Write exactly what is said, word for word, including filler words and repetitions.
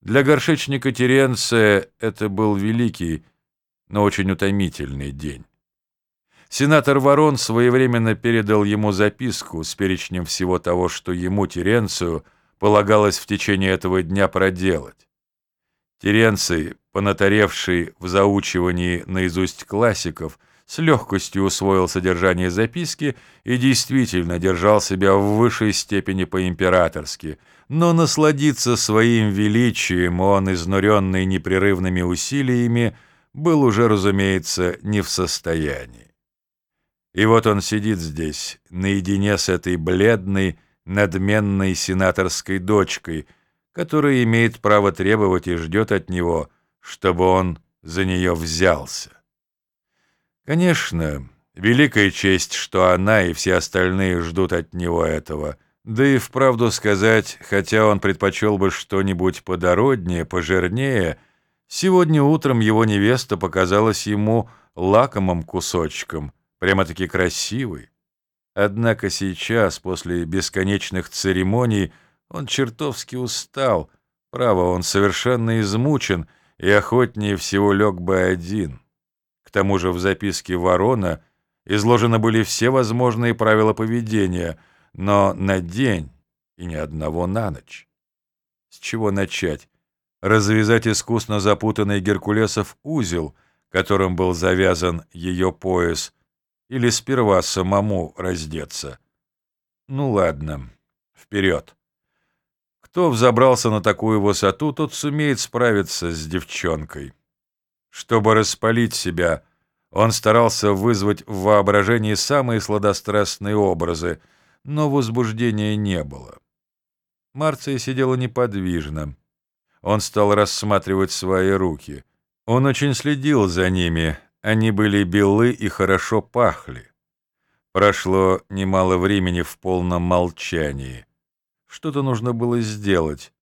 Для горшечника Теренция это был великий, но очень утомительный день. Сенатор Ворон своевременно передал ему записку с перечнем всего того, что ему, Теренцию, полагалось в течение этого дня проделать. Теренций, понатаревший в заучивании наизусть классиков, с легкостью усвоил содержание записки и действительно держал себя в высшей степени по-императорски, но насладиться своим величием он, изнуренный непрерывными усилиями, был уже, разумеется, не в состоянии. И вот он сидит здесь, наедине с этой бледной, надменной сенаторской дочкой, которая имеет право требовать и ждет от него, чтобы он за нее взялся. Конечно, великая честь, что она и все остальные ждут от него этого, да и вправду сказать, хотя он предпочел бы что-нибудь подороднее, пожирнее, сегодня утром его невеста показалась ему лакомым кусочком, прямо-таки красивой. Однако сейчас, после бесконечных церемоний, он чертовски устал, право, он совершенно измучен и охотнее всего лег бы один. К тому же в записке Ворона изложены были все возможные правила поведения, но на день и ни одного на ночь. С чего начать? Развязать искусно запутанный Геркулесов узел, которым был завязан ее пояс, или сперва самому раздеться? Ну ладно, вперед. Кто взобрался на такую высоту, тот сумеет справиться с девчонкой. Чтобы распалить себя, он старался вызвать в воображении самые сладострастные образы, но возбуждения не было. Марция сидела неподвижно. Он стал рассматривать свои руки. Он очень следил за ними, они были белы и хорошо пахли. Прошло немало времени в полном молчании. Что-то нужно было сделать.